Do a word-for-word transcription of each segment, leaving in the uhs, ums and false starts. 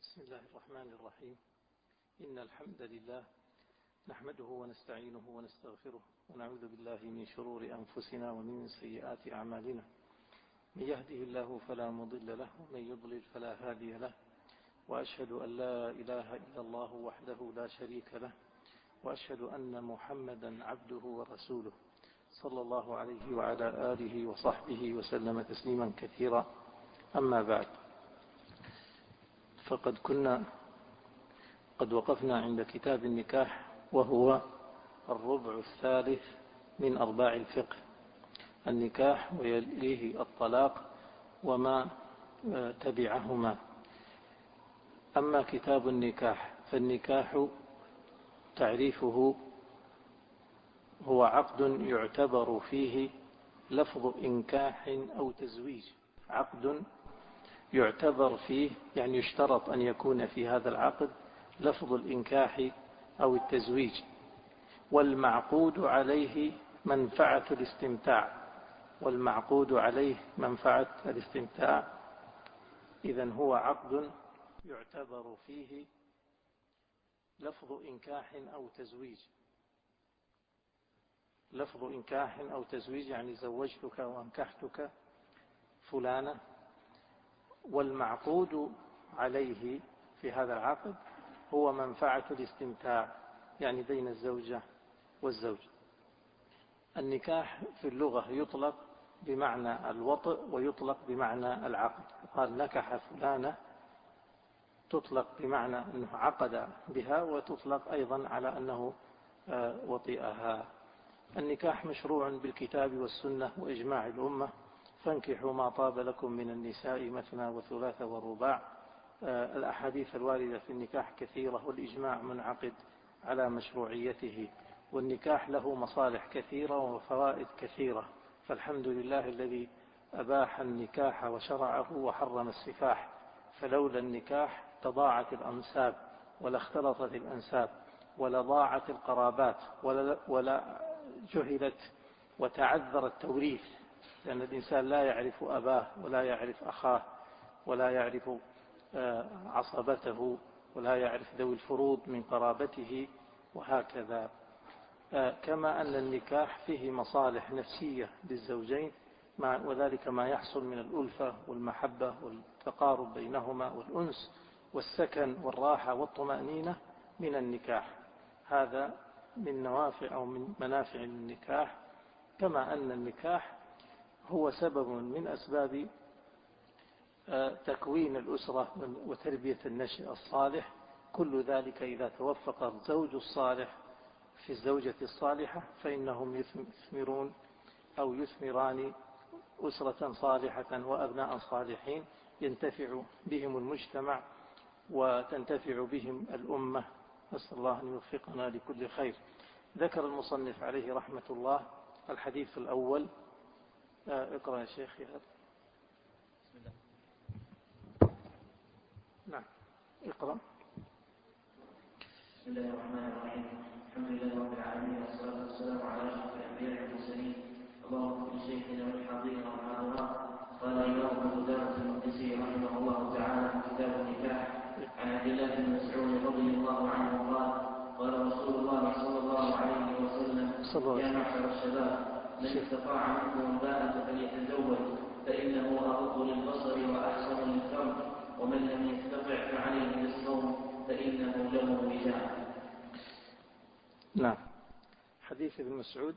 بسم الله الرحمن الرحيم. إن الحمد لله نحمده ونستعينه ونستغفره ونعوذ بالله من شرور أنفسنا ومن سيئات أعمالنا. من يهده الله فلا مضل له ومن يضلل فلا هادي له، وأشهد أن لا إله إلا الله وحده لا شريك له، وأشهد أن محمدا عبده ورسوله صلى الله عليه وعلى آله وصحبه وسلم تسليما كثيرا. أما بعد، فقد كنا قد وقفنا عند كتاب النكاح، وهو الربع الثالث من أرباع الفقه، النكاح ويليه الطلاق وما تبعهما. أما كتاب النكاح فالنكاح تعريفه هو عقد يعتبر فيه لفظ إنكاح أو تزويج، عقد يعتبر فيه يعني يشترط أن يكون في هذا العقد لفظ الإنكاح أو التزويج، والمعقود عليه منفعة الاستمتاع والمعقود عليه منفعة الاستمتاع إذن هو عقد يعتبر فيه لفظ إنكاح أو تزويج. لفظ إنكاح أو تزويج يعني زوجتك وأنكحتك فلانة، والمعقود عليه في هذا العقد هو منفعة الاستمتاع يعني بين الزوجة والزوج. النكاح في اللغة يطلق بمعنى الوطء ويطلق بمعنى العقد. قال نكح فلانة تطلق بمعنى أنه عقد بها، وتطلق أيضا على أنه وطئها. النكاح مشروع بالكتاب والسنة وإجماع الأمة، فانكحوا ما طاب لكم من النساء مثنى وثلاث ورباع. الأحاديث الواردة في النكاح كثيرة، والإجماع منعقد على مشروعيته، والنكاح له مصالح كثيرة وفوائد كثيرة. فالحمد لله الذي أباح النكاح وشرعه وحرم السفاح، فلولا النكاح تضاعت الأنساب ولا اختلطت الأنساب ولا ضاعت القرابات ولا, ولا جهلت وتعذر التوريث، لأن الإنسان لا يعرف أباه ولا يعرف أخاه ولا يعرف عصبته ولا يعرف ذوي الفروض من قرابته وهكذا. كما أن النكاح فيه مصالح نفسية للزوجين، وذلك ما يحصل من الألفة والمحبة والتقارب بينهما والأنس والسكن والراحة والطمأنينة من النكاح. هذا من نوافع أو من منافع النكاح. كما أن النكاح هو سبب من أسباب تكوين الأسرة وتربية النشء الصالح. كل ذلك إذا توفق الزوج الصالح في الزوجة الصالحة فإنهم يثمرون أو يثمران أسرة صالحة وأبناء صالحين ينتفع بهم المجتمع وتنتفع بهم الأمة. نسأل الله أن يوفقنا لكل خير. ذكر المصنف عليه رحمة الله الحديث الأول. اقرأ يا شيخ. بسم الله. نعم اقرأ. بسم الله الرحمن الرحيم. الحمد لله رب العالمين، والصلاة والسلام على أشرف الأنبياء والمرسلين. اللهم اغفر لشيخنا والحاضرين والحاضرات. قال الإمام أبو داود المقدسي رحمه الله تعالى في كتاب النكاح عن عبد الله بن مسعود رضي الله عنه قال قال رسول الله صلى الله عليه وسلم: يا معشر الشباب، من استطاع منكم الباءة فليتزوج، فإنه أغض للبصر وأحسن للفرج، ومن لم يستطع فعليه بالصوم فإنه له وجاء. نعم. حديث ابن مسعود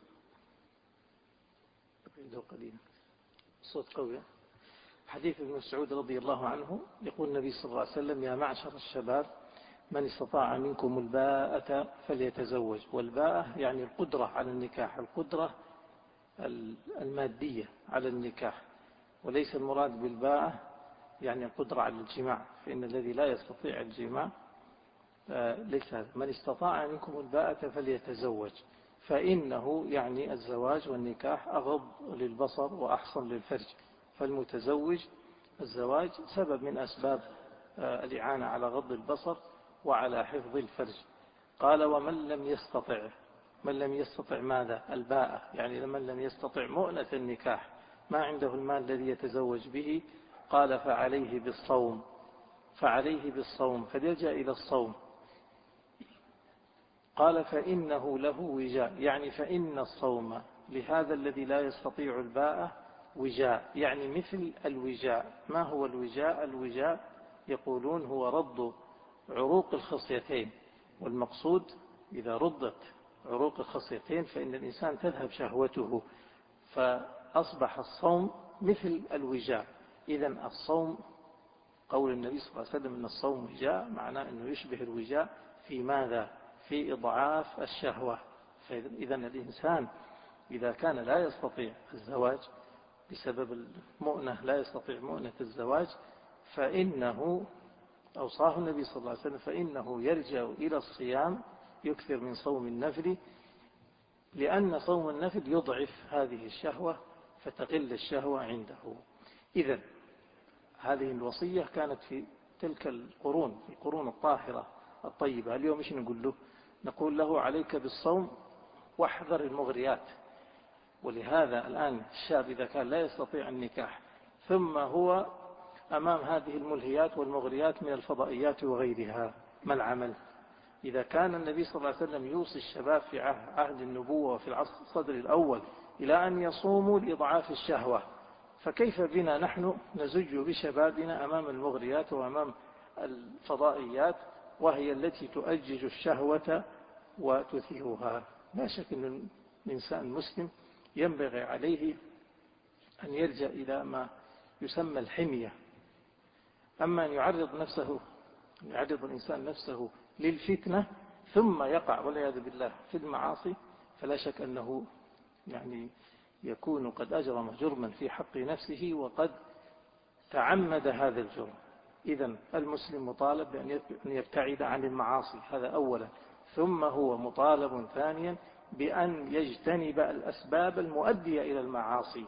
قليلا صوت قوي. حديث ابن مسعود رضي الله عنه يقول النبي صلى الله عليه وسلم: يا معشر الشباب، من استطاع منكم الباءة فليتزوج. والباءة يعني القدرة على النكاح، القدرة المادية على النكاح، وليس المراد بالباءة يعني القدرة على الجماع، فإن الذي لا يستطيع الجماع ليس هذا. من استطاع منكم الباءة فليتزوج، فإنه يعني الزواج والنكاح أغض للبصر وأحصن للفرج. فالمتزوج الزواج سبب من أسباب الإعانة على غض البصر وعلى حفظ الفرج. قال: ومن لم يستطع. من لم يستطع ماذا؟ الباءة، يعني من لم يستطع مؤنة النكاح، ما عنده المال الذي يتزوج به. قال: فعليه بالصوم. فعليه بالصوم، فليلجأ إلى الصوم. قال فإنه له وجاء، يعني فإن الصوم لهذا الذي لا يستطيع الباء وجاء، يعني مثل الوجاء. ما هو الوجاء؟ الوجاء يقولون هو رد عروق الخصيتين، والمقصود إذا ردت عروق الخصيتين فإن الإنسان تذهب شهوته، فأصبح الصوم مثل الوجاء. إذن الصوم قول النبي صلى الله عليه وسلم أن الصوم وجاء، معناه أنه يشبه الوجاء في ماذا؟ في إضعاف الشهوة. فإذن الإنسان إذا كان لا يستطيع الزواج بسبب المؤنة، لا يستطيع مؤنة الزواج، فإنه أوصاه النبي صلى الله عليه وسلم فإنه يرجع إلى الصيام، يكثر من صوم النفل، لأن صوم النفل يضعف هذه الشهوة فتقل الشهوة عنده. إذن هذه الوصية كانت في تلك القرون، في القرون الطاهرة الطيبة. اليوم إيش نقول له؟ نقول له عليك بالصوم واحذر المغريات. ولهذا الآن الشاب إذا كان لا يستطيع النكاح ثم هو أمام هذه الملهيات والمغريات من الفضائيات وغيرها، ما العمل؟ إذا كان النبي صلى الله عليه وسلم يوصي الشباب في عهد النبوة وفي العصر الصدر الأول إلى أن يصوموا لإضعاف الشهوة، فكيف بنا نحن نزج بشبابنا أمام المغريات وأمام الفضائيات وهي التي تؤجج الشهوة وتثيرها؟ لا شك أن الإنسان المسلم ينبغي عليه أن يلجأ إلى ما يسمى الحمية. أما أن يعرض نفسه يعرض الإنسان نفسه للفتنة ثم يقع والعياذ بالله في المعاصي، فلا شك أنه يعني يكون قد أجرم جرما في حق نفسه وقد تعمد هذا الجرم. إذن المسلم مطالب بأن يبتعد عن المعاصي، هذا أولا، ثم هو مطالب ثانيا بأن يجتنب الأسباب المؤدية إلى المعاصي،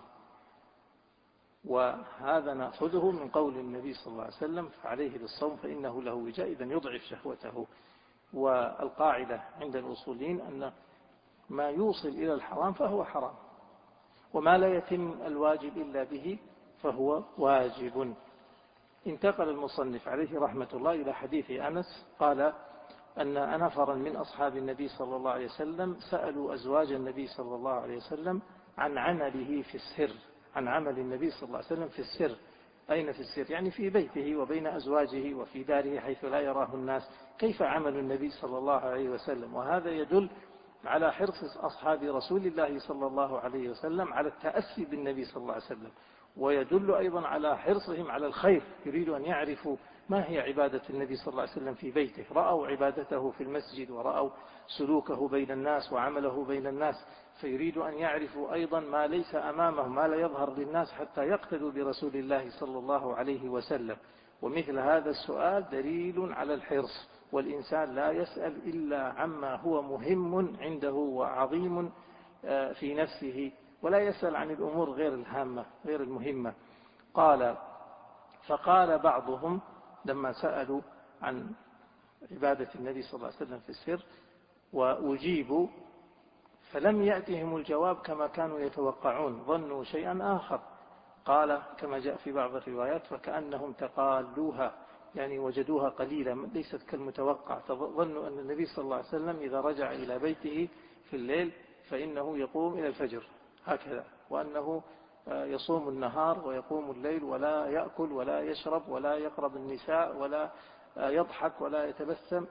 وهذا نأخذه من قول النبي صلى الله عليه وسلم فعليه بالصوم فإنه له وجاء، إذن يضعف شهوته. والقاعدة عند الأصوليين أن ما يوصل إلى الحرام فهو حرام، وما لا يتم الواجب إلا به فهو واجب. انتقل المصنف عليه رحمة الله إلى حديث أنس قال أن نفرا من أصحاب النبي صلى الله عليه وسلم سألوا أزواج النبي صلى الله عليه وسلم عن عمله في السر، عن عمل النبي صلى الله عليه وسلم في السر. أين في السر؟ يعني في بيته وبين أزواجه وفي داره حيث لا يراه الناس. كيف عمل النبي صلى الله عليه وسلم؟ وهذا يدل على حرص أصحاب رسول الله صلى الله عليه وسلم على التأسي بالنبي صلى الله عليه وسلم، ويدل أيضا على حرصهم على الخير، يريدوا أن يعرفوا ما هي عبادة النبي صلى الله عليه وسلم في بيته. رأوا عبادته في المسجد ورأوا سلوكه بين الناس وعمله بين الناس، فيريد أن يعرفوا أيضا ما ليس أمامهم، ما لا يظهر للناس، حتى يقتدوا برسول الله صلى الله عليه وسلم. ومثل هذا السؤال دليل على الحرص، والإنسان لا يسأل إلا عما هو مهم عنده وعظيم في نفسه، ولا يسأل عن الأمور غير الهامة غير المهمة. قال فقال بعضهم لما سألوا عن عبادة النبي صلى الله عليه وسلم في السر وأجيبوا فلم يأتهم الجواب كما كانوا يتوقعون، ظنوا شيئا آخر. قال كما جاء في بعض الروايات فكأنهم تقالوها، يعني وجدوها قليلة ليست كالمتوقع. ظنوا أن النبي صلى الله عليه وسلم إذا رجع إلى بيته في الليل فإنه يقوم إلى الفجر هكذا، وأنه يصوم النهار ويقوم الليل ولا يأكل ولا يشرب ولا يقرب النساء ولا يضحك ولا يتبسم.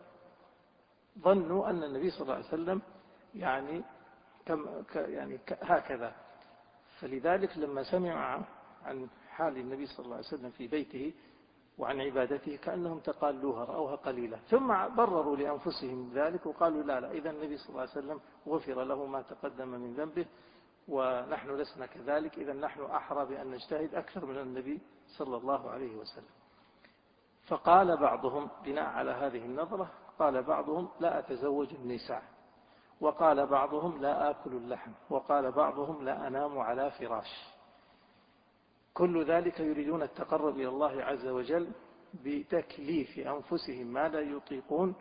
ظنوا أن النبي صلى الله عليه وسلم يعني كم يعني هكذا. فلذلك لما سمع عن حال النبي صلى الله عليه وسلم في بيته وعن عبادته كأنهم تقالوها، رأوها قليلة، ثم برروا لأنفسهم ذلك وقالوا لا لا إذا النبي صلى الله عليه وسلم غفر له ما تقدم من ذنبه ونحن لسنا كذلك، إذا نحن أحرى بأن نجتهد أكثر من النبي صلى الله عليه وسلم. فقال بعضهم بناء على هذه النظرة، قال بعضهم لا أتزوج النساء، وقال بعضهم لا آكل اللحم، وقال بعضهم لا أنام على فراش. كل ذلك يريدون التقرب إلى الله عز وجل بتكليف أنفسهم ما لا يطيقون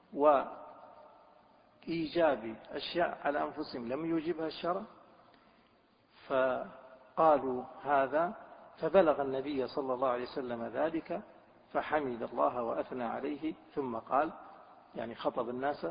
وإيجاب أشياء على أنفسهم لم يوجبها الشرع. فقالوا هذا فبلغ النبي صلى الله عليه وسلم ذلك فحمد الله وأثنى عليه ثم قال، يعني خطب الناس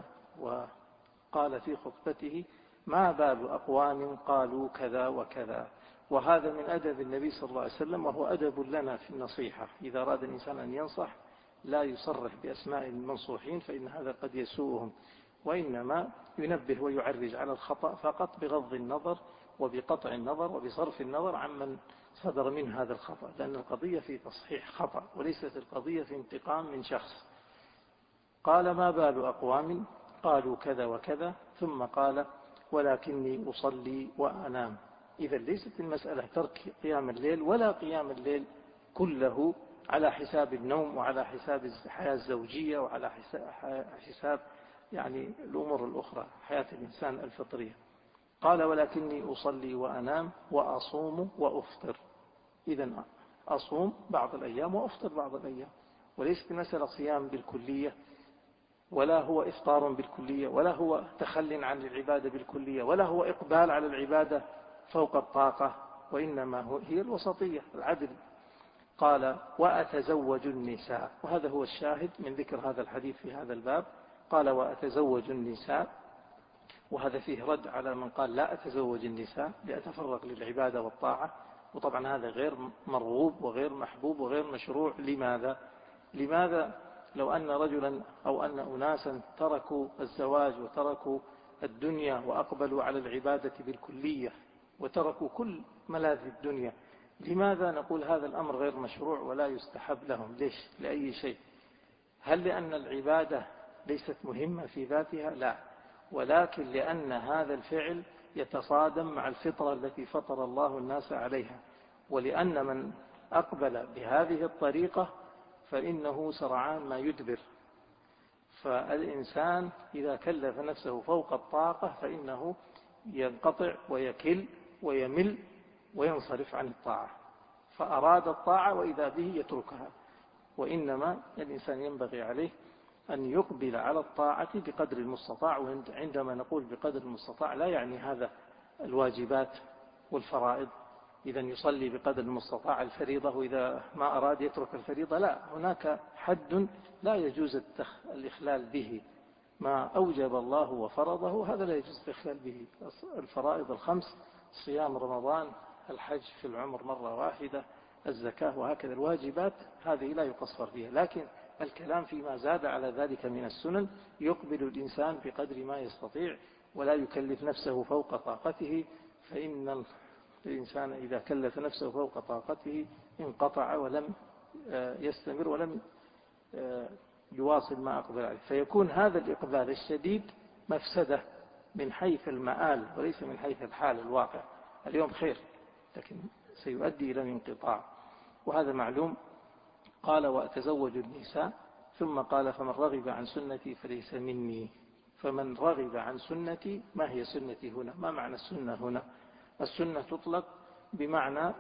وقال في خطبته: ما بال أقوام قالوا كذا وكذا. وهذا من أدب النبي صلى الله عليه وسلم، وهو أدب لنا في النصيحة. إذا أراد الإنسان أن ينصح لا يصرح بأسماء المنصوحين فإن هذا قد يسوءهم، وإنما ينبه ويعرج على الخطأ فقط بغض النظر وبقطع النظر وبصرف النظر عمن صدر من هذا الخطأ، لأن القضية في تصحيح خطأ وليست القضية في انتقام من شخص. قال: ما بال أقوام قالوا كذا وكذا، ثم قال: ولكني أصلي وأنام. إذا ليست المسألة ترك قيام الليل، ولا قيام الليل كله على حساب النوم وعلى حساب الحياة الزوجية وعلى حساب يعني الأمور الأخرى، حياة الإنسان الفطرية. قال: ولكني أصلي وأنام وأصوم وأفطر. إذن أصوم بعض الأيام وأفطر بعض الأيام، وليست المسألة صيام بالكلية، ولا هو إفطار بالكلية، ولا هو تخل عن العبادة بالكلية، ولا هو إقبال على العبادة فوق الطاقة، وإنما هي الوسطية، العدل. قال: وأتزوج النساء. وهذا هو الشاهد من ذكر هذا الحديث في هذا الباب. قال: وأتزوج النساء، وهذا فيه رد على من قال: لا أتزوج النساء لأتفرغ للعبادة والطاعة. وطبعا هذا غير مرغوب وغير محبوب وغير مشروع. لماذا؟ لماذا لو أن رجلا أو أن أناسا تركوا الزواج وتركوا الدنيا وأقبلوا على العبادة بالكلية وتركوا كل ملاذ الدنيا، لماذا نقول هذا الأمر غير مشروع ولا يستحب لهم؟ ليش؟ لأي شيء؟ هل لأن العبادة ليست مهمة في ذاتها؟ لا، ولكن لأن هذا الفعل يتصادم مع الفطرة التي فطر الله الناس عليها، ولأن من أقبل بهذه الطريقة فإنه سرعان ما يدبر. فالإنسان إذا كلف نفسه فوق الطاقة فإنه ينقطع ويكل ويمل وينصرف عن الطاعة، فأراد الطاعة وإذا به يتركها. وإنما الإنسان ينبغي عليه أن يقبل على الطاعة بقدر المستطاع. وعندما نقول بقدر المستطاع لا يعني هذا الواجبات والفرائض، إذا يصلي بقدر المستطاع الفريضة وإذا ما أراد يترك الفريضة، لا، هناك حد لا يجوز الإخلال به. ما أوجب الله وفرضه هذا لا يجوز الإخلال به. الفرائض الخمس، صيام رمضان، الحج في العمر مرة واحدة، الزكاة، وهكذا الواجبات هذه لا يقصر فيها. لكن الكلام فيما زاد على ذلك من السنن يقبل الإنسان بقدر ما يستطيع ولا يكلف نفسه فوق طاقته، فإن الإنسان إذا كلف نفسه فوق طاقته انقطع ولم يستمر ولم يواصل ما أقبل عليه، فيكون هذا الإقبال الشديد مفسدة من حيث المآل وليس من حيث الحال الواقع. اليوم خير لكن سيؤدي إلى انقطاع، وهذا معلوم. قال: وأتزوج النساء، ثم قال: فمن رغب عن سنتي فليس مني. فمن رغب عن سنتي، ما هي سنتي هنا؟ ما معنى السنة هنا؟ السنة تطلق بمعنى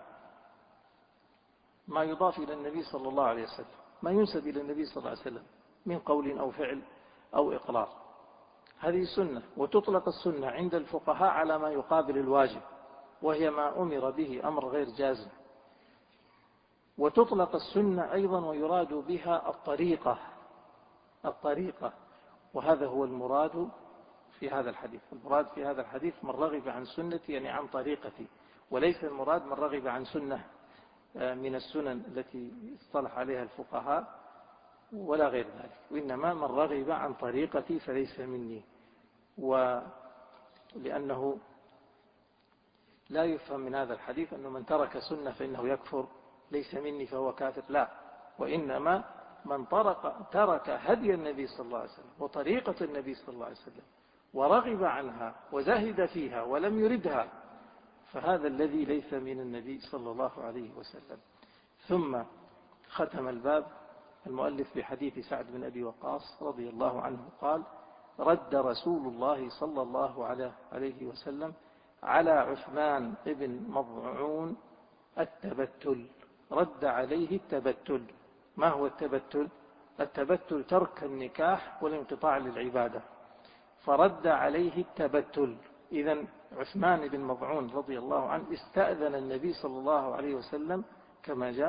ما يضاف إلى النبي صلى الله عليه وسلم، ما ينسب إلى النبي صلى الله عليه وسلم من قول أو فعل أو إقرار، هذه سنة. وتطلق السنة عند الفقهاء على ما يقابل الواجب، وهي ما أمر به أمر غير جازم. وتطلق السنة أيضا ويراد بها الطريقة الطريقة وهذا هو المراد في هذا الحديث. المراد في هذا الحديث من رغب عن سنتي يعني عن طريقتي، وليس المراد من رغب عن سنة من السنن التي اصطلح عليها الفقهاء ولا غير ذلك، وإنما من رغب عن طريقتي فليس مني. ولأنه لا يفهم من هذا الحديث أنه من ترك سنة فإنه يكفر، ليس مني فهو كافر، لا، وإنما من ترك هدي النبي صلى الله عليه وسلم وطريقة النبي صلى الله عليه وسلم ورغب عنها وزهد فيها ولم يردها فهذا الذي ليس من النبي صلى الله عليه وسلم. ثم ختم الباب المؤلف بحديث سعد بن أبي وقاص رضي الله عنه قال: رد رسول الله صلى الله عليه وسلم على عثمان بن مضعون التبتل. رد عليه التبتل. ما هو التبتل؟ التبتل ترك النكاح والانقطاع للعبادة، فرد عليه التبتل. إذن عثمان بن مضعون رضي الله عنه استأذن النبي صلى الله عليه وسلم كما جاء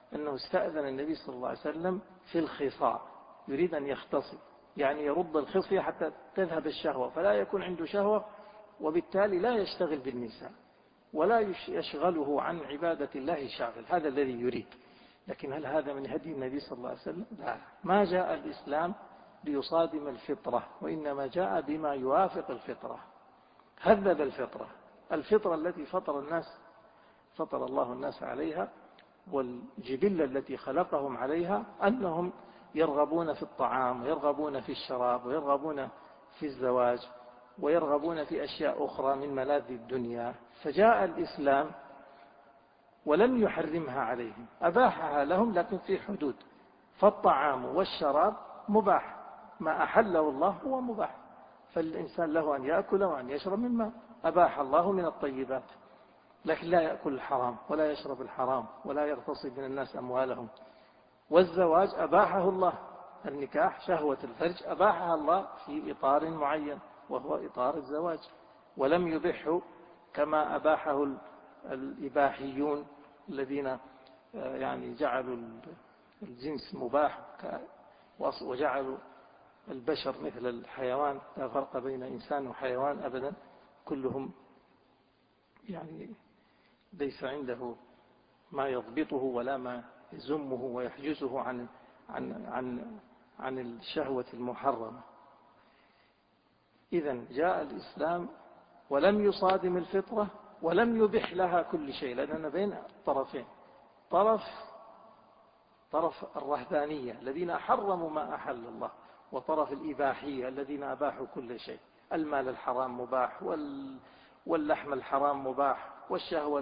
أنه استأذن النبي صلى الله عليه وسلم في الخصاء، يريد أن يختصي، يعني يرد الخصية حتى تذهب الشهوة، فلا يكون عنده شهوة، وبالتالي لا يشتغل بالنساء ولا يشغله عن عبادة الله شاغل. هذا الذي يريد. لكن هل هذا من هدي النبي صلى الله عليه وسلم؟ لا، ما جاء الإسلام ليصادم الفطرة، وإنما جاء بما يوافق الفطرة، هذب الفطرة، الفطرة التي فطر الناس فطر الله الناس عليها، والجبلة التي خلقهم عليها، أنهم يرغبون في الطعام ويرغبون في الشراب ويرغبون في الزواج ويرغبون في أشياء أخرى من ملاذ الدنيا. فجاء الإسلام ولم يحرمها عليهم، أباحها لهم لكن في حدود. فالطعام والشراب مباح، ما أحله الله هو مباح، فالإنسان له أن يأكل وأن يشرب مما أباح الله من الطيبات، لكن لا يأكل الحرام ولا يشرب الحرام ولا يغتصب من الناس أموالهم. والزواج أباحه الله، النكاح شهوة الفرج أباحها الله في إطار معين وهو إطار الزواج، ولم يبحه كما أباحه الإباحيون الذين يعني جعلوا الجنس مباح وجعلوا البشر مثل الحيوان، لا فرق بين إنسان وحيوان أبدا، كلهم يعني ليس عنده ما يضبطه ولا ما يزمه ويحجزه عن عن عن عن الشهوة المحرمة. إذن جاء الإسلام ولم يصادم الفطرة ولم يبح لها كل شيء، لأننا بين طرفين، طرف طرف الرهبانية الذين حرموا ما أحل الله، وطرف الإباحية الذين أباحوا كل شيء. المال الحرام مباح، واللحم الحرام مباح، والشهوة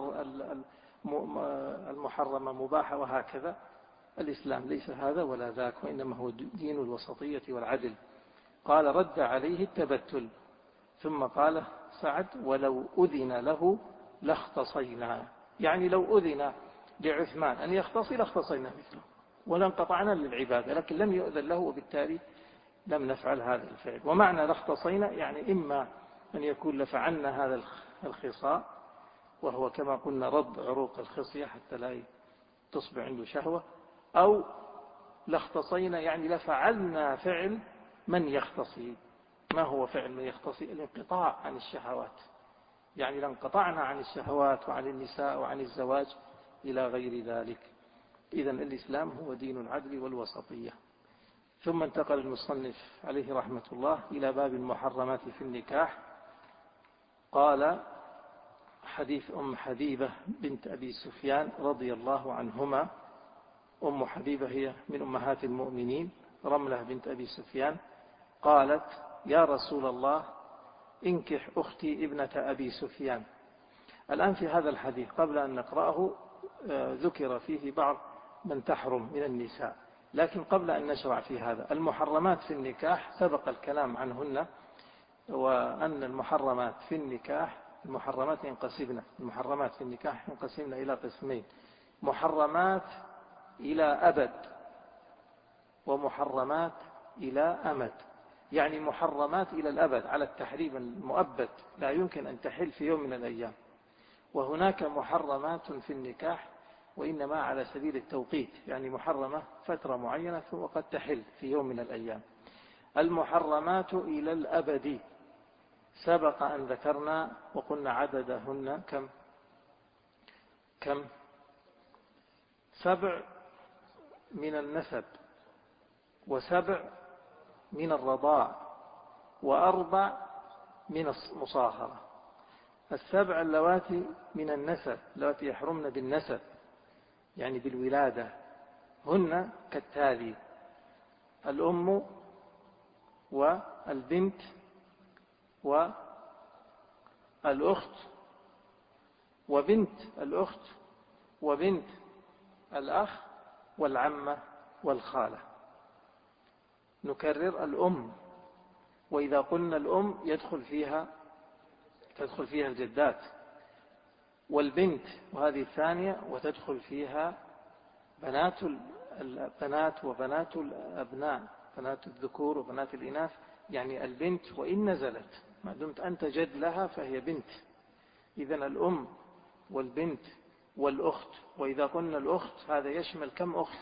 المحرمة مباحة، وهكذا. الإسلام ليس هذا ولا ذاك، وإنما هو دين الوسطية والعدل. قال رد عليه التبتل، ثم قال سعد ولو أذن له لاختصينا، يعني لو أذن لعثمان أن يختصي لاختصينا مثله ولانقطعنا للعبادة، لكن لم يؤذن له وبالتالي لم نفعل هذا الفعل. ومعنى لاختصينا يعني إما أن يكون لفعلنا هذا الخصاء، وهو كما قلنا رد عروق الخصية حتى لا تصبح عنده شهوة، أو لاختصينا يعني لفعلنا فعل من يختصي. ما هو فعل من يختصي؟ الانقطاع عن الشهوات، يعني لانقطعنا عن الشهوات وعن النساء وعن الزواج إلى غير ذلك. إذن الإسلام هو دين العدل والوسطية. ثم انتقل المصنف عليه رحمة الله إلى باب المحرمات في النكاح. قال حديث أم حبيبة بنت أبي سفيان رضي الله عنهما. أم حبيبة هي من أمهات المؤمنين، رملة بنت أبي سفيان، قالت يا رسول الله انكح أختي ابنة أبي سفيان. الآن في هذا الحديث قبل أن نقرأه ذكر فيه بعض من تحرم من النساء، لكن قبل أن نشرع في هذا، المحرمات في النكاح سبق الكلام عنهن، وأن المحرمات في النكاح المحرمات ينقسمن المحرمات في النكاح ينقسمن إلى قسمين: محرمات إلى أبد، ومحرمات إلى أمد. يعني محرمات إلى الأبد على التحريم المؤبد، لا يمكن أن تحل في يوم من الأيام. وهناك محرمات في النكاح وإنما على سبيل التوقيت، يعني محرمة فترة معينة وقد تحل في يوم من الأيام. المحرمات إلى الأبد سبق أن ذكرنا وقلنا عددهن كم كم سبع من النسب، وسبع من الرضاع، وأربع من المصاهرة. السبع اللواتي من النسب، اللواتي يحرمن بالنسب يعني بالولادة، هن كالتالي: الأم والبنت والأخت وبنت الأخت وبنت الأخ والعمة والخالة. نكرر: الأم، وإذا قلنا الأم يدخل فيها تدخل فيها الجدات، والبنت وهذه الثانية، وتدخل فيها بنات البنات وبنات الأبناء، بنات الذكور وبنات الإناث. يعني البنت وإن نزلت ما دمت أنت جد لها فهي بنت. إذن الأم والبنت والأخت. وإذا قلنا الأخت هذا يشمل كم أخت؟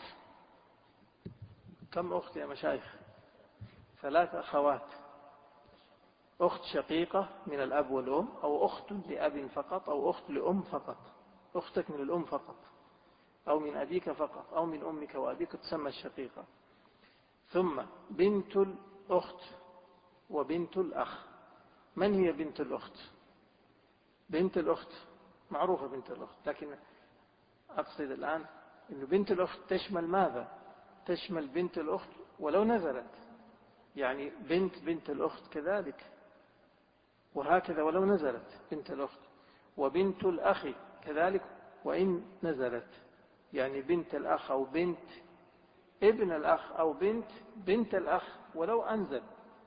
كم أخت يا مشايخ؟ ثلاث أخوات، أخت شقيقة من الأب والأم، أو أخت لأب فقط، أو أخت لأم فقط، أختك من الأم فقط، أو من أبيك فقط، أو من أمك وأبيك تسمى الشقيقة. ثم بنت الأخت وبنت الأخ. من هي بنت الأخت؟ بنت الأخت معروفة بنت الأخت، لكن أقصد الآن أن بنت الأخت تشمل ماذا؟ تشمل بنت الأخت ولو نزلت، يعني بنت بنت الأخت كذلك، وهكذا ولو نزلت بنت الأخت. وبنت الأخ كذلك وإن نزلت، يعني بنت الأخ أو بنت ابن الأخ أو بنت بنت الأخ ولو أنزل.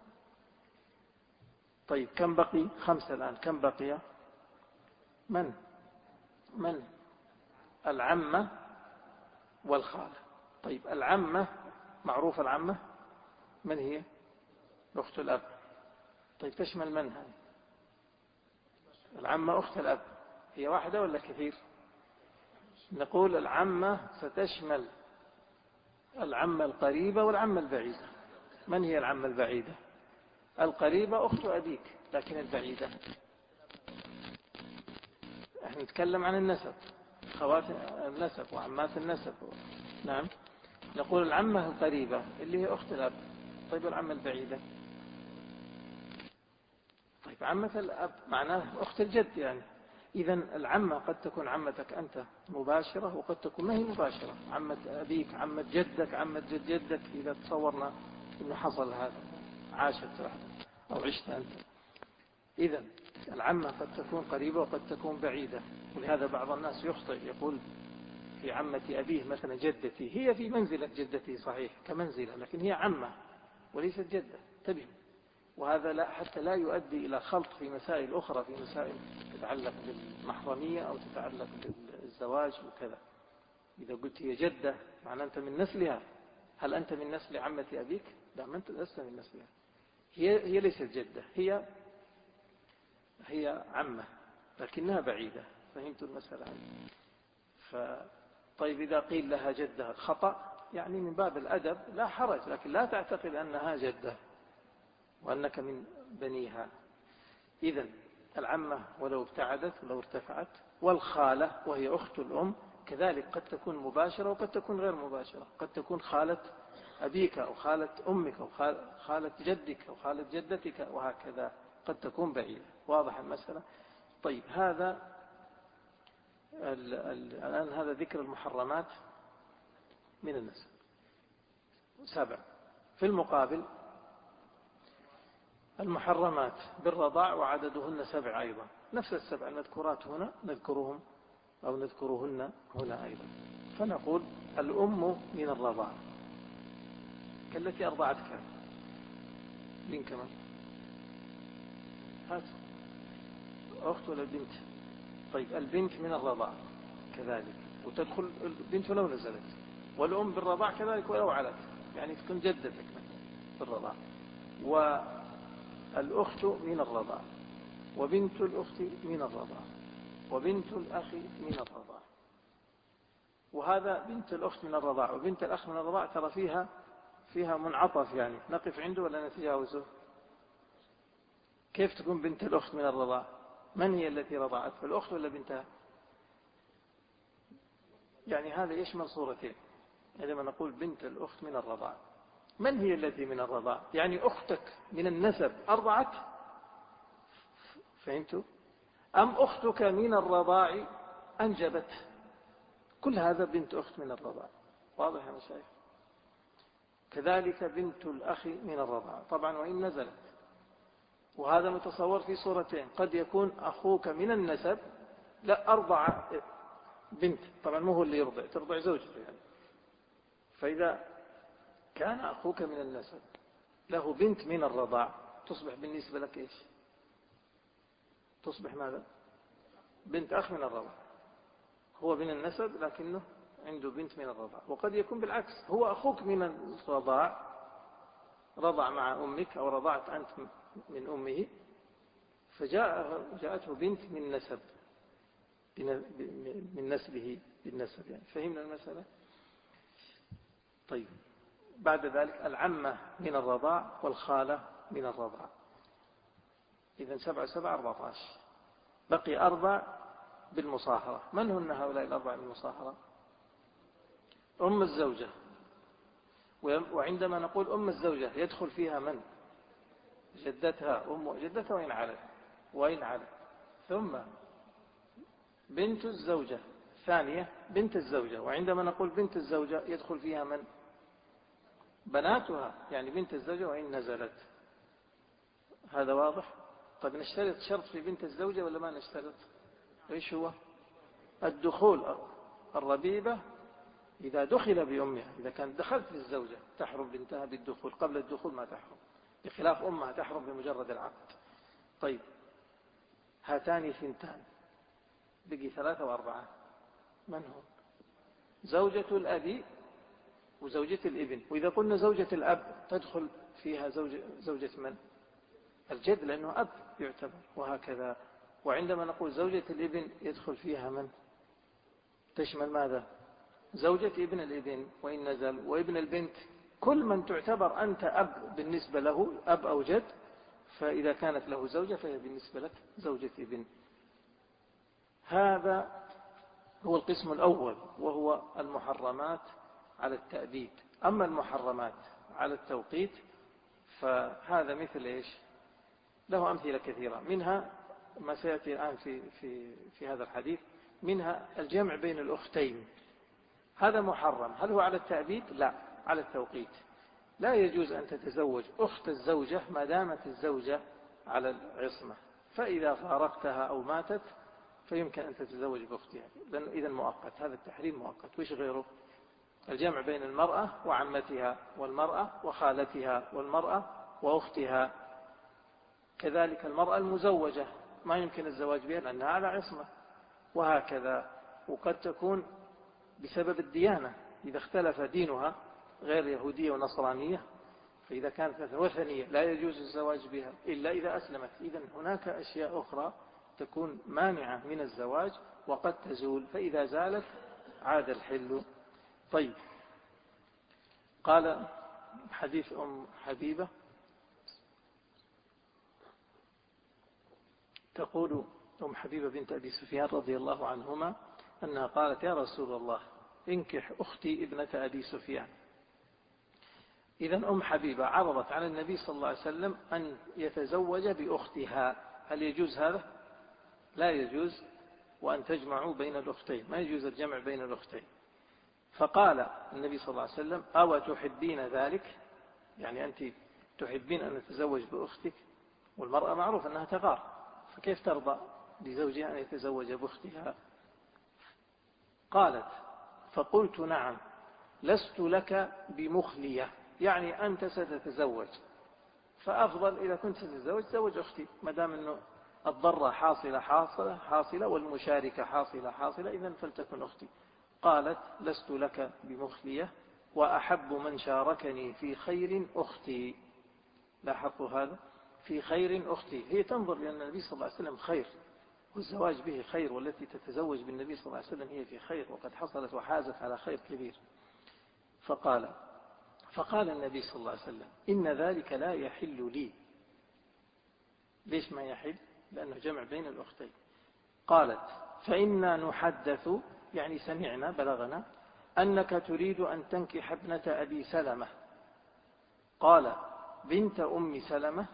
طيب كم بقي؟ خمسة الآن. كم بقي؟ من من العمة والخالة. طيب العمة معروف، العمة من هي؟ أخت الأب. طيب تشمل من هذه العمة؟ أخت الأب هي واحدة ولا كثير؟ نقول العمة ستشمل العمة القريبة والعمة البعيدة. من هي العمة البعيدة؟ القريبة أخت أبيك، لكن البعيدة احنا نتكلم عن النسب، خوات النسب وعمات النسب. نعم، نقول العمة القريبة اللي هي أخت الأب. طيب العمة البعيدة؟ طيب عمة الأب معناه أخت الجد يعني. إذا العمة قد تكون عمتك أنت مباشرة، وقد تكون ما هي مباشرة، عمة أبيك، عمة جدك، عمة جد جدك، إذا تصورنا أنه حصل هذا، عاشت واحدة أو عشت أنت. إذا العمة قد تكون قريبة وقد تكون بعيدة. ولهذا بعض الناس يخطئ، يقول في عمة أبيه مثلا جدتي، هي في منزلة جدتي صحيح كمنزلة، لكن هي عمة وليست جدة. انتبهوا. وهذا لا حتى لا يؤدي إلى خلط في مسائل أخرى، في مسائل تتعلق بالمحرمية أو تتعلق بالزواج وكذا. إذا قلت هي جدة معنى أنت من نسلها. هل أنت من نسل عمة أبيك؟ لا، ما أنت لست من نسلها. هي هي ليست جدة، هي هي عمة لكنها بعيدة. فهمت المسألة هذه؟ ف... طيب إذا قيل لها جدة خطأ، يعني من باب الأدب لا حرج، لكن لا تعتقد أنها جدة وأنك من بنيها. إذن العمة ولو ابتعدت ولو ارتفعت. والخالة وهي أخت الأم كذلك قد تكون مباشرة وقد تكون غير مباشرة. قد تكون خالة أبيك أو خالة أمك أو خالة جدك أو خالة جدتك، وهكذا قد تكون بعيدة. واضح المسألة؟ طيب هذا الآن هذا ذكر المحرمات من النسب. سبع. في المقابل المحرمات بالرضاع وعددهن سبع أيضا، نفس السبع المذكورات هنا نذكرهم أو نذكرهن هنا أيضا. فنقول الأم من الرضاع كالتي أرضعتك. من كمان هات أخت ولا بنت؟ طيب البنت من الرضاع كذلك، وتدخل البنت ولو نزلت. والأم بالرضاع كذلك ولو علت، يعني تكون جدتك بالرضاع. والأخت من الرضاع، وبنت الأخت من الرضاع، وبنت الأخ من الرضاع. وهذا بنت الأخت من الرضاع وبنت الأخ من الرضاع ترى فيها فيها منعطف، يعني نقف عنده ولا نتجاوزه؟ كيف تكون بنت الأخت من الرضاع؟ من هي التي رضعت، الأخت ولا بنتها؟ يعني هذا يشمل صورتين. عندما نقول بنت الأخت من الرضاع، من هي التي من الرضاع؟ يعني أختك من النسب أرضعت، فهمتوا؟ أم أختك من الرضاع أنجبت؟ كل هذا بنت أخت من الرضاع. واضح يا مشايخ؟ كذلك بنت الأخ من الرضاع طبعا وإن نزلت. وهذا متصور في صورتين، قد يكون أخوك من النسب لا أرضع بنت، طبعا مو هو اللي يرضع، ترضع زوجته يعني. فإذا كان أخوك من النسب له بنت من الرضاع، تصبح بالنسبة لك إيش؟ تصبح ماذا؟ بنت أخ من الرضاع. هو من النسب لكنه عنده بنت من الرضاع. وقد يكون بالعكس، هو أخوك من الرضاع، رضع مع أمك أو رضعت أنت من أمه، فجاءته بنت من نسب، من نسبه بالنسب يعني. فهمنا المسألة؟ طيب، بعد ذلك العمة من الرضاع والخالة من الرضاع. إذن سبعة سبعة أربعة عشر، بقي أربع بالمصاهرة. من هن هؤلاء الأربع بالمصاهرة؟ أم الزوجة، وعندما نقول أم الزوجة يدخل فيها من؟ جدتها، أم جدتها وإن علت وإن علت ثم بنت الزوجة ثانية بنت الزوجة، وعندما نقول بنت الزوجة يدخل فيها من؟ بناتها، يعني بنت الزوجة وإن نزلت. هذا واضح؟ طيب نشترط شرط في بنت الزوجة ولا ما نشترط؟ إيش هو؟ الدخول. الربيبة إذا دخل بأمها، إذا كانت دخلت للزوجة تحرم بنتها بالدخول، قبل الدخول ما تحرم، بخلاف أمها تحرم بمجرد العقد. طيب، هاتان ثنتان، بقي ثلاثة وأربعة. من هم؟ زوجة الأب وزوجة الابن. وإذا قلنا زوجة الأب تدخل فيها زوجة, زوجة من؟ الجد، لأنه أب يعتبر، وهكذا. وعندما نقول زوجة الابن يدخل فيها من؟ تشمل ماذا؟ زوجة ابن الابن وإن نزل، وابن البنت، كل من تعتبر أنت أب بالنسبة له، أب أو جد، فإذا كانت له زوجة فهي بالنسبة لك زوجة ابن. هذا هو القسم الأول، وهو المحرمات على التأبيد. أما المحرمات على التوقيت فهذا مثل إيش؟ له أمثلة كثيرة، منها ما سيأتي الآن في, في, في هذا الحديث، منها الجمع بين الأختين. هذا محرم. هل هو على التأبيد؟ لا، على التوقيت. لا يجوز أن تتزوج أخت الزوجة ما دامت الزوجة على العصمة، فإذا فارقتها أو ماتت فيمكن أن تتزوج بأختها، لأنه إذن مؤقت. هذا التحريم مؤقت. وش غيره؟ الجمع بين المرأة وعمتها، والمرأة وخالتها، والمرأة وأختها. كذلك المرأة المزوجة ما يمكن الزواج بها لأنها على عصمة، وهكذا. وقد تكون بسبب الديانة، إذا اختلف دينها غير يهودية ونصرانية، فإذا كانت مثلا وثنية لا يجوز الزواج بها إلا إذا أسلمت. إذن هناك أشياء أخرى تكون مانعة من الزواج وقد تزول، فإذا زالت عاد الحل. طيب، قال حديث أم حبيبة، تقول أم حبيبة بنت أبي سفيان رضي الله عنهما أنها قالت: يا رسول الله انكح أختي ابنة أبي سفيان. إذن أم حبيبة عرضت على النبي صلى الله عليه وسلم أن يتزوج بأختها. هل يجوز هذا؟ لا يجوز. وأن تجمعوا بين الأختين، ما يجوز الجمع بين الأختين. فقال النبي صلى الله عليه وسلم: أو تحبين ذلك؟ يعني أنت تحبين أن تتزوج بأختك؟ والمرأة معروف أنها تغار، فكيف ترضى لزوجها أن يتزوج بأختها؟ قالت: فقلت: نعم، لست لك بمخلية، يعني أنت ستتزوج، فأفضل إذا كنت ستتزوج تزوج أختي، ما دام أنه الضرة حاصلة حاصلة حاصلة والمشاركة حاصلة حاصلة، إذن فلتكن أختي. قالت: لست لك بمخلية، وأحب من شاركني في خير أختي. لاحظوا هذا، في خير أختي. هي تنظر لأن النبي صلى الله عليه وسلم خير، والزواج به خير، والتي تتزوج بالنبي صلى الله عليه وسلم هي في خير، وقد حصلت وحازت على خير كبير. فقال فقال النبي صلى الله عليه وسلم: إن ذلك لا يحل لي. ليش ما يحل؟ لأنه جمع بين الأختين. قالت: فإنا نحدث، يعني سمعنا بلغنا أنك تريد أن تنكح ابنة أبي سلمة. قال: بنت أم سلمة؟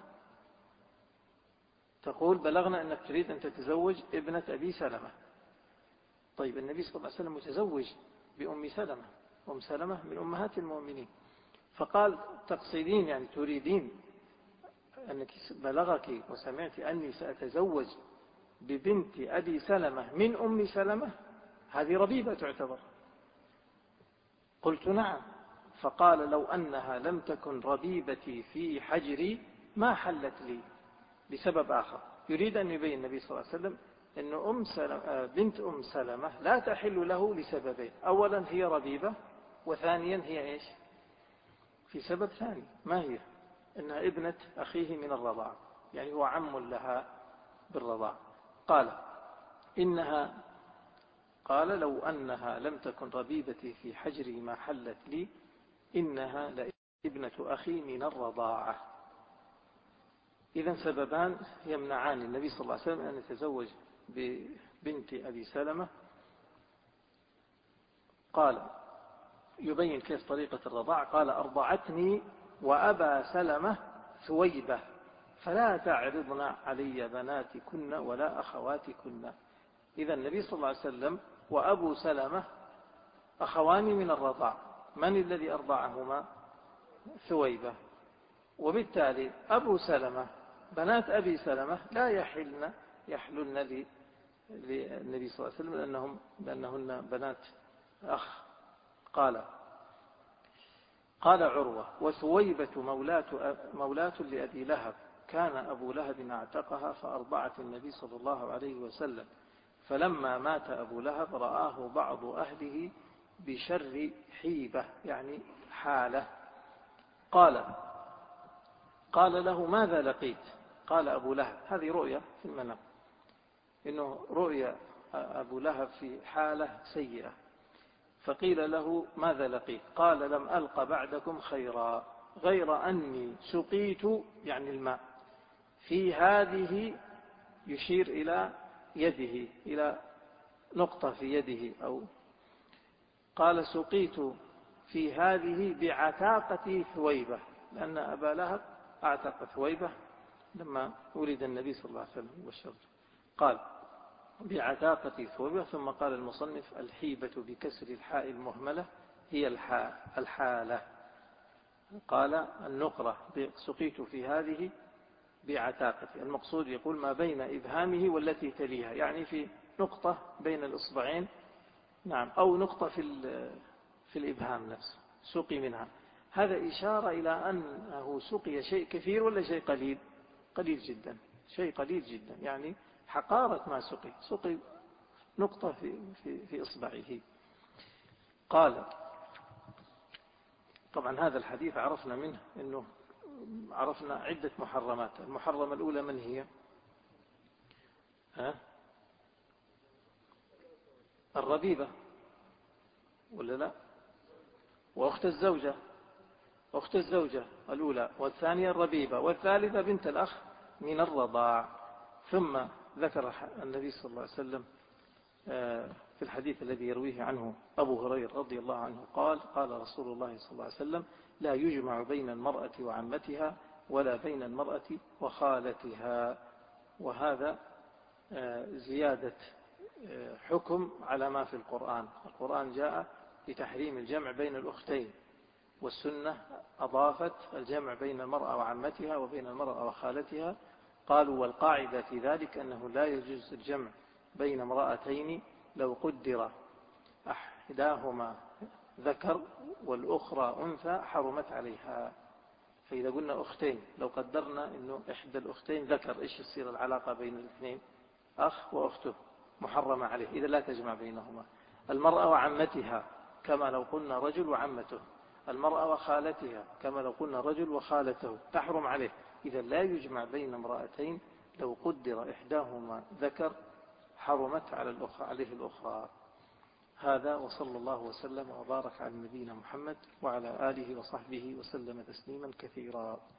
تقول بلغنا أنك تريد أن تتزوج ابنة أبي سلمة. طيب، النبي صلى الله عليه وسلم متزوج بأم سلمة، أم سلمة من أمهات المؤمنين. فقال: تقصدين، يعني تريدين أنك بلغك وسمعت أني سأتزوج ببنت أبي سلمة من أم سلمة؟ هذه ربيبة تعتبر. قلت: نعم. فقال: لو أنها لم تكن ربيبتي في حجري ما حلت لي. بسبب آخر، يريد أن يبين النبي صلى الله عليه وسلم أن أم سلمة بنت أم سلمة لا تحل له لسببين: أولا هي ربيبة، وثانيا هي إيش؟ في سبب ثاني، ما هي؟ أنها ابنة أخيه من الرضاع، يعني هو عم لها بالرضاع. قال: إنها قال لو أنها لم تكن ربيبتي في حجري ما حلت لي إنها لابنة أخي من الرضاعة. إذن سببان يمنعان النبي صلى الله عليه وسلم أن يتزوج ببنت أبي سلمة. قال يبين كيف طريقة الرضاع، قال أرضعتني وأبا سلمة ثويبة فلا تعرضن علي بناتكن ولا أخواتكن. إذا النبي صلى الله عليه وسلم وأبو سلمة أخوان من الرضاع، من الذي أرضعهما؟ ثويبة. وبالتالي أبو سلمة بنات أبي سلمة لا يحلن يحلن للنبي صلى الله عليه وسلم لأنهم لأنهن بنات أخ. قال قال عروة وثويبة مولاة, مولاة لأبي لهب كان أبو لهب اعتقها فأرضعت النبي صلى الله عليه وسلم، فلما مات أبو لهب رآه بعض أهله بشر حيبة يعني حالة. قال قال له ماذا لقيت؟ قال أبو لهب، هذه رؤيا في المنام، إنه رؤيا أبو لهب في حالة سيئة. فقيل له ماذا لقيت؟ قال لم ألق بعدكم خيرا غير أني سقيت يعني الماء في هذه، يشير إلى يده إلى نقطة في يده، أو قال سقيت في هذه بعتاقة ثويبة، لأن أبا لهب أعتق ثويبة لما ولد النبي صلى الله عليه وسلم والشر. قال بعتاقة ثويبة. ثم قال المصنف الحيبة بكسر الحاء المهملة هي الحالة. قال النقرة سقيت في هذه بعتاقتي، المقصود يقول ما بين إبهامه والتي تليها، يعني في نقطة بين الإصبعين، نعم، أو نقطة في في الإبهام نفسه سقي منها. هذا إشارة إلى أنه سقي شيء كثير ولا شيء قليل؟ قليل جدا، شيء قليل جدا، يعني حقارة ما سقي، سقي نقطة في, في, في إصبعه. قال طبعا هذا الحديث عرفنا منه أنه عرفنا عدة محرمات. المحرمة الأولى من هي؟ ها؟ الربيبة ولا لا؟ وأخت الزوجة، أخت الزوجة الأولى، والثانية الربيبة، والثالثة بنت الأخ من الرضاع. ثم ذكر النبي صلى الله عليه وسلم في الحديث الذي يرويه عنه أبو هريرة رضي الله عنه قال قال رسول الله صلى الله عليه وسلم لا يجمع بين المرأة وعمتها ولا بين المرأة وخالتها. وهذا زيادة حكم على ما في القرآن. القرآن جاء بتحريم الجمع بين الأختين، والسنة أضافت الجمع بين المرأة وعمتها وبين المرأة وخالتها. قالوا والقاعدة في ذلك أنه لا يجوز الجمع بين امرأتين لو قدر أحداهما ذكر والأخرى أنثى حرمت عليها. فإذا قلنا أختين لو قدرنا أنه إحدى الأختين ذكر، إيش يصير العلاقة بين الاثنين؟ أخ وأخته محرمة عليه، إذا لا تجمع بينهما. المرأة وعمتها كما لو قلنا رجل وعمته، المرأة وخالتها كما لو قلنا رجل وخالته تحرم عليه. إذا لا يجمع بين امرأتين لو قدر إحداهما ذكر حرمت على الأخرى عليه الأخرى. هذا وصلى الله وسلم وبارك على نبينا محمد وعلى آله وصحبه وسلم تسليما كثيرا.